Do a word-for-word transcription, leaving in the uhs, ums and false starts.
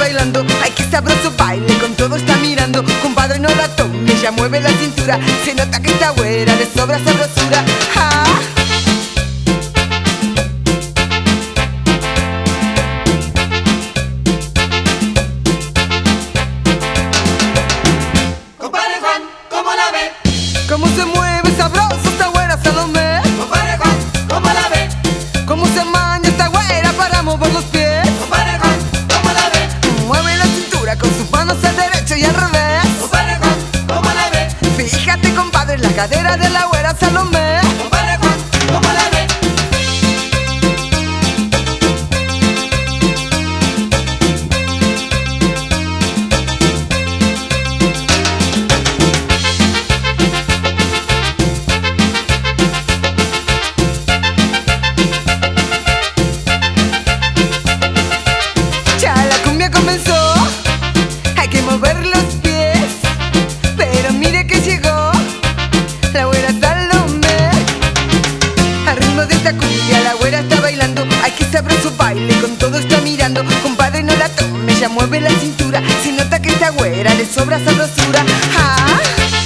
bailando. Ay, qué sabroso baile, con todo está mirando. Compadre, no la tome, ella mueve la cintura. Se nota que está güera, de sobra sabrosura. ¡Ah! ¿Cómo se mueve sabroso esta güera Salomé? Compadre Juan, ¿cómo la ve? ¿Cómo se maña esta güera para mover los pies? Compadre Juan, ¿cómo la ve? Mueve la cintura con sus manos al derecho y al revés. Compadre Juan, ¿cómo la ve? Fíjate, compadre, en la cadera de la güera Salomé. Compadre Juan, ¿cómo la ve? Ya la cumbia comenzó, hay que mover los pies. Pero mire que llegó la güera Salomé. Al ritmo de esta cumbia la güera está bailando. Hay que sabroso baile, con todo está mirando. Compadre, no la tome, ya mueve la cintura. Se nota que esta güera le sobra sabrosura. ¡Ah!